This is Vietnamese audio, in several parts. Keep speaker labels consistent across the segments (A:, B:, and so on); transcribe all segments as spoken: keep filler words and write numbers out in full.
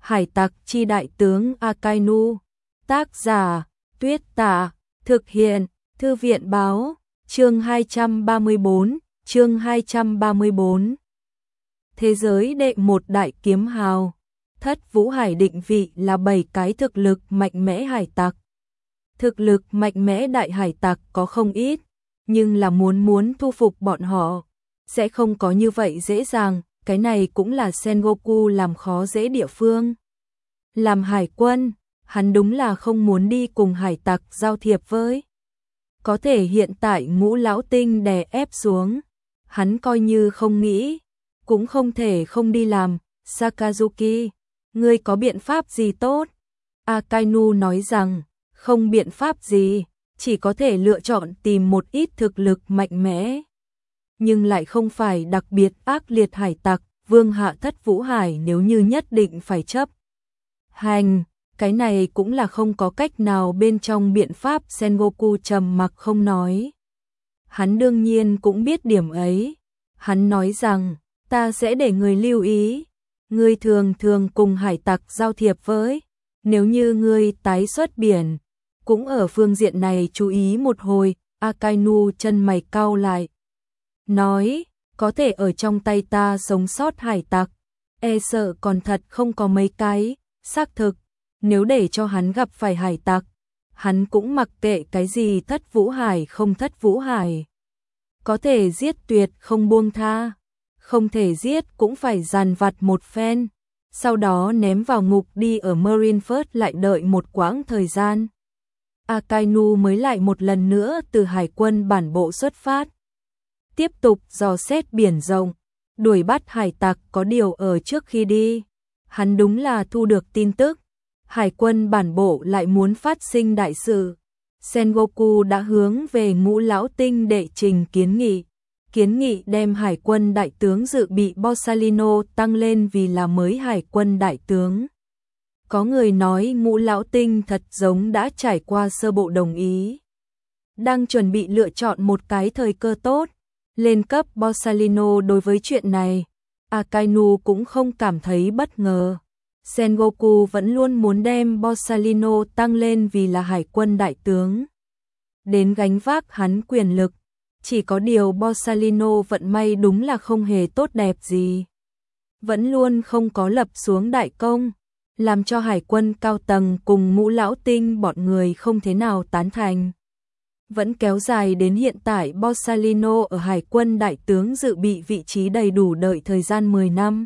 A: Hải tặc chi đại tướng Akainu. Tác giả Tuyết Tả. Thực hiện Thư viện Báo. Chương hai trăm ba mươi bốn. Chương hai trăm ba mươi bốn. Thế giới đệ một đại kiếm hào. Thất Vũ Hải định vị là bảy cái thực lực mạnh mẽ hải tặc. Thực lực mạnh mẽ đại hải tặc có không ít, nhưng là muốn muốn thu phục bọn họ sẽ không có như vậy dễ dàng, cái này cũng là Sengoku làm khó dễ địa phương. Làm hải quân, hắn đúng là không muốn đi cùng hải tặc giao thiệp với. Có thể hiện tại Ngũ Lão Tinh đè ép xuống, hắn coi như không nghĩ, cũng không thể không đi làm. Sakazuki, ngươi có biện pháp gì tốt? Akainu nói rằng, không biện pháp gì, chỉ có thể lựa chọn tìm một ít thực lực mạnh mẽ. Nhưng lại không phải đặc biệt ác liệt hải tặc, vương hạ Thất Vũ Hải nếu như nhất định phải chấp hành, cái này cũng là không có cách nào bên trong biện pháp. Sengoku trầm mặc không nói. Hắn đương nhiên cũng biết điểm ấy. Hắn nói rằng, ta sẽ để người lưu ý. Ngươi thường thường cùng hải tặc giao thiệp với. Nếu như ngươi tái xuất biển, cũng ở phương diện này chú ý một hồi. Akainu chân mày cau lại. Nói, có thể ở trong tay ta sống sót hải tặc. E sợ còn thật không có mấy cái. Xác thực, nếu để cho hắn gặp phải hải tặc, hắn cũng mặc kệ cái gì Thất Vũ Hải không Thất Vũ Hải. Có thể giết tuyệt không buông tha, không thể giết cũng phải dằn vặt một phen, sau đó ném vào ngục đi ở Marineford lại đợi một quãng thời gian. Akainu mới lại một lần nữa từ hải quân bản bộ xuất phát. Tiếp tục dò xét biển rộng, đuổi bắt hải tặc. Có điều ở trước khi đi, hắn đúng là thu được tin tức. Hải quân bản bộ lại muốn phát sinh đại sự. Sengoku đã hướng về Ngũ Lão Tinh đệ trình kiến nghị. Kiến nghị đem hải quân đại tướng dự bị Borsalino tăng lên vì là mới hải quân đại tướng. Có người nói Ngũ Lão Tinh thật giống đã trải qua sơ bộ đồng ý. Đang chuẩn bị lựa chọn một cái thời cơ tốt, lên cấp Borsalino. Đối với chuyện này, Akainu cũng không cảm thấy bất ngờ. Sengoku vẫn luôn muốn đem Borsalino tăng lên vì là hải quân đại tướng, đến gánh vác hắn quyền lực. Chỉ có điều Borsalino vận may đúng là không hề tốt đẹp gì. Vẫn luôn không có lập xuống đại công, làm cho hải quân cao tầng cùng Ngũ Lão Tinh bọn người không thế nào tán thành. Vẫn kéo dài đến hiện tại Borsalino ở hải quân đại tướng dự bị vị trí đầy đủ đợi thời gian mười năm.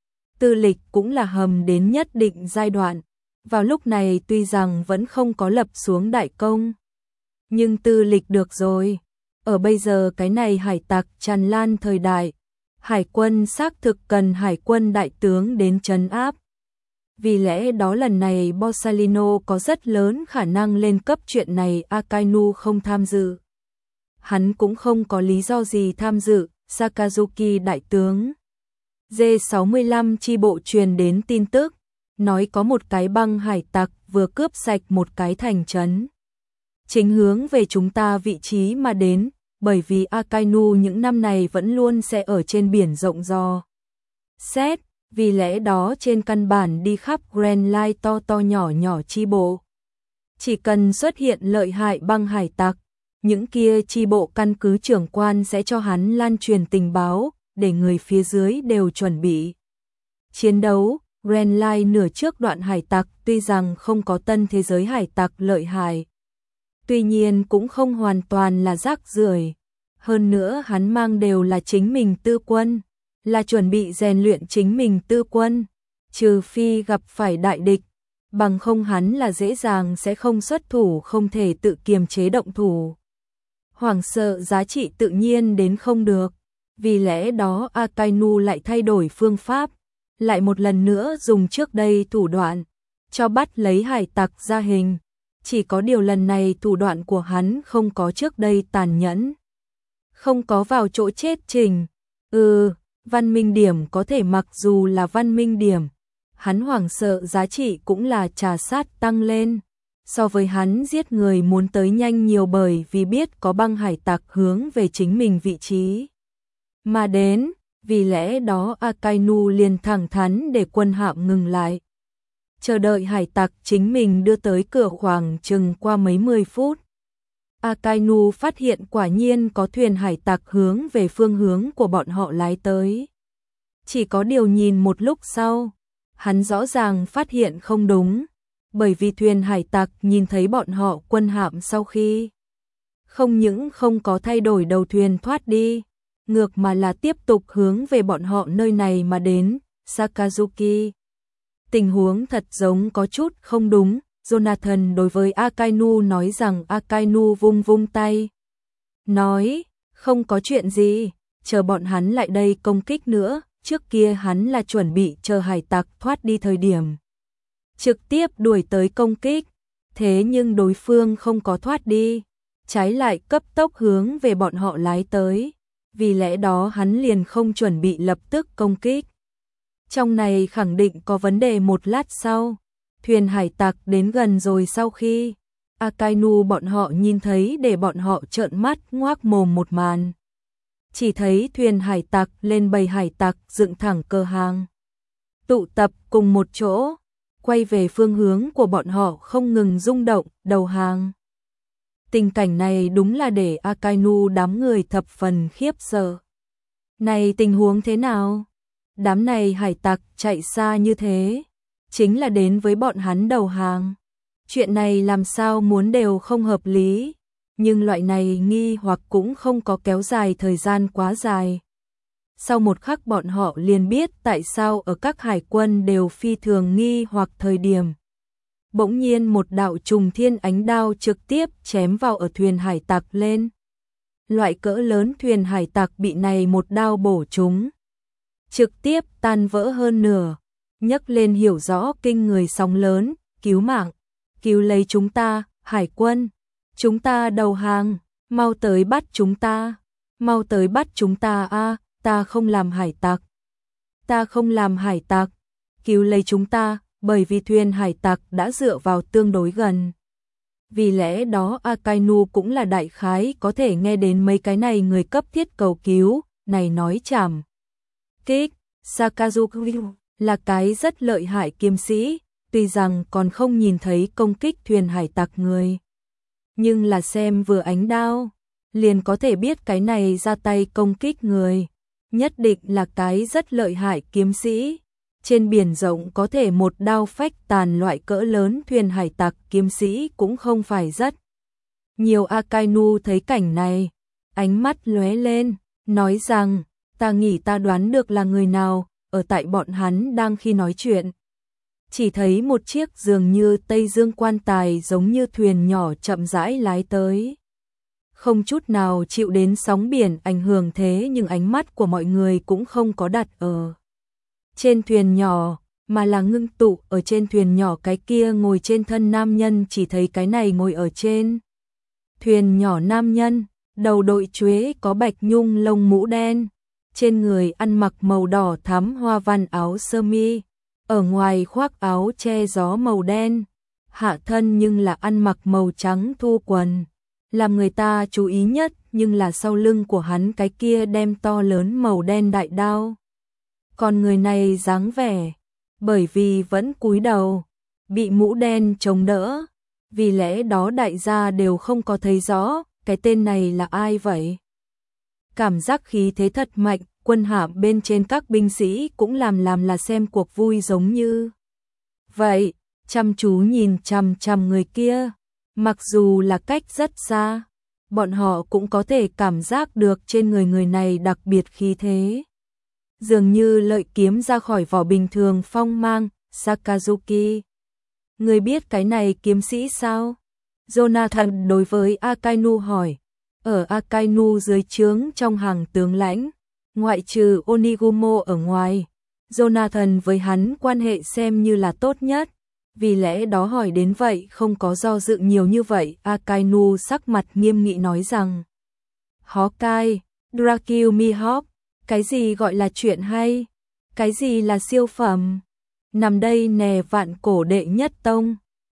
A: Tư lịch cũng là hầm đến nhất định giai đoạn. Vào lúc này tuy rằng vẫn không có lập xuống đại công, nhưng tư lịch được rồi. Ở bây giờ cái này hải tặc tràn lan thời đại, hải quân xác thực cần hải quân đại tướng đến trấn áp. Vì lẽ đó lần này Borsalino có rất lớn khả năng lên cấp. Chuyện này Akainu không tham dự. Hắn cũng không có lý do gì tham dự. Sakazuki đại tướng D sáu mươi lăm chi bộ truyền đến tin tức, nói có một cái băng hải tặc vừa cướp sạch một cái thành trấn, chính hướng về chúng ta vị trí mà đến. Bởi vì Akainu những năm này vẫn luôn sẽ ở trên biển rộng dò xét, vì lẽ đó trên căn bản đi khắp Grand Line to to nhỏ nhỏ chi bộ. Chỉ cần xuất hiện lợi hại băng hải tặc, những kia chi bộ căn cứ trưởng quan sẽ cho hắn lan truyền tình báo, để người phía dưới đều chuẩn bị chiến đấu. Grand Line nửa trước đoạn hải tặc tuy rằng không có tân thế giới hải tặc lợi hại, tuy nhiên cũng không hoàn toàn là rác rưởi. Hơn nữa hắn mang đều là chính mình tư quân, là chuẩn bị rèn luyện chính mình tư quân, trừ phi gặp phải đại địch, bằng không hắn là dễ dàng sẽ không xuất thủ, không thể tự kiềm chế động thủ. Hoảng sợ giá trị tự nhiên đến không được. Vì lẽ đó Akainu lại thay đổi phương pháp, lại một lần nữa dùng trước đây thủ đoạn, cho bắt lấy hải tặc ra hình. Chỉ có điều lần này thủ đoạn của hắn không có trước đây tàn nhẫn, không có vào chỗ chết trình. Ừ, văn minh điểm có thể mặc dù là văn minh điểm, hắn hoảng sợ giá trị cũng là trà sát tăng lên. So với hắn giết người muốn tới nhanh nhiều, bởi vì biết có băng hải tặc hướng về chính mình vị trí mà đến. Vì lẽ đó Akainu liền thẳng thắn để quân hạm ngừng lại. chờ đợi hải tặc chính mình đưa tới cửa khoảng chừng qua mấy mươi phút. Akainu phát hiện quả nhiên có thuyền hải tặc hướng về phương hướng của bọn họ lái tới. Chỉ có điều nhìn một lúc sau, hắn rõ ràng phát hiện không đúng, bởi vì thuyền hải tặc nhìn thấy bọn họ quân hạm sau khi không những không có thay đổi đầu thuyền thoát đi, ngược mà là tiếp tục hướng về bọn họ nơi này mà đến, Sakazuki. Tình huống thật giống có chút không đúng, Jonathan đối với Akainu nói rằng Akainu vung vung tay. Nói, không có chuyện gì, chờ bọn hắn lại đây công kích nữa, trước kia hắn là chuẩn bị chờ hải tặc thoát đi thời điểm. Trực tiếp đuổi tới công kích, thế nhưng đối phương không có thoát đi, trái lại cấp tốc hướng về bọn họ lái tới, vì lẽ đó hắn liền không chuẩn bị lập tức công kích. Trong này khẳng định có vấn đề. Một lát sau, thuyền hải tặc đến gần rồi, sau khi Akainu bọn họ nhìn thấy để bọn họ trợn mắt ngoác mồm một màn. Chỉ thấy thuyền hải tặc lên bầy hải tặc dựng thẳng cờ hàng, tụ tập cùng một chỗ, quay về phương hướng của bọn họ không ngừng rung động, đầu hàng. Tình cảnh này đúng là để Akainu đám người thập phần khiếp sợ. Này tình huống thế nào? Đám này hải tặc chạy xa như thế, chính là đến với bọn hắn đầu hàng. Chuyện này làm sao muốn đều không hợp lý, nhưng loại này nghi hoặc cũng không có kéo dài thời gian quá dài. Sau một khắc bọn họ liền biết tại sao ở các hải quân đều phi thường nghi hoặc thời điểm. Bỗng nhiên một đạo trùng thiên ánh đao trực tiếp chém vào ở thuyền hải tặc lên. Loại cỡ lớn thuyền hải tặc bị này một đao bổ trúng, trực tiếp tan vỡ hơn nửa, nhấc lên hiểu rõ kinh người sóng lớn, cứu mạng, cứu lấy chúng ta, hải quân, chúng ta đầu hàng, mau tới bắt chúng ta, mau tới bắt chúng ta a, ta không làm hải tặc, ta không làm hải tặc, cứu lấy chúng ta, bởi vì thuyền hải tặc đã dựa vào tương đối gần. Vì lẽ đó Akainu cũng là đại khái có thể nghe đến mấy cái này người cấp thiết cầu cứu, này nói chảm. Kích, Sakazuki là cái rất lợi hại kiếm sĩ, tuy rằng còn không nhìn thấy công kích thuyền hải tặc người. Nhưng là xem vừa ánh đao, liền có thể biết cái này ra tay công kích người, nhất định là cái rất lợi hại kiếm sĩ. Trên biển rộng có thể một đao phách tàn loại cỡ lớn thuyền hải tặc kiếm sĩ cũng không phải rất nhiều. Akainu thấy cảnh này, ánh mắt lóe lên, nói rằng, ta nghĩ ta đoán được là người nào. Ở tại bọn hắn đang khi nói chuyện, chỉ thấy một chiếc dường như Tây Dương quan tài giống như thuyền nhỏ chậm rãi lái tới. Không chút nào chịu đến sóng biển ảnh hưởng, thế nhưng ánh mắt của mọi người cũng không có đặt ở trên thuyền nhỏ, mà là ngưng tụ ở trên thuyền nhỏ cái kia ngồi trên thân nam nhân. Chỉ thấy cái này ngồi ở trên thuyền nhỏ nam nhân, đầu đội chuế có bạch nhung lông mũ đen, trên người ăn mặc màu đỏ thắm hoa văn áo sơ mi, ở ngoài khoác áo che gió màu đen, hạ thân nhưng là ăn mặc màu trắng thu quần. Làm người ta chú ý nhất nhưng là sau lưng của hắn cái kia đem to lớn màu đen đại đao. Còn người này dáng vẻ, bởi vì vẫn cúi đầu, bị mũ đen chống đỡ, vì lẽ đó đại gia đều không có thấy rõ cái tên này là ai vậy. Cảm giác khí thế thật mạnh, quân hạm bên trên các binh sĩ cũng làm làm là xem cuộc vui giống như vậy, chăm chú nhìn chằm chằm người kia, mặc dù là cách rất xa, bọn họ cũng có thể cảm giác được trên người người này đặc biệt khí thế. Dường như lợi kiếm ra khỏi vỏ bình thường phong mang. Sakazuki, người biết cái này kiếm sĩ sao? Jonathan đối với Akainu hỏi. Ở Akainu dưới trướng trong hàng tướng lãnh, ngoại trừ Onigumo ở ngoài, Jonathan với hắn quan hệ xem như là tốt nhất, vì lẽ đó hỏi đến vậy không có do dự nhiều như vậy. Akainu sắc mặt nghiêm nghị nói rằng, Hawkeye, Dracula Mihawk, cái gì gọi là chuyện hay, cái gì là siêu phẩm, nằm đây nè vạn cổ đệ nhất tông,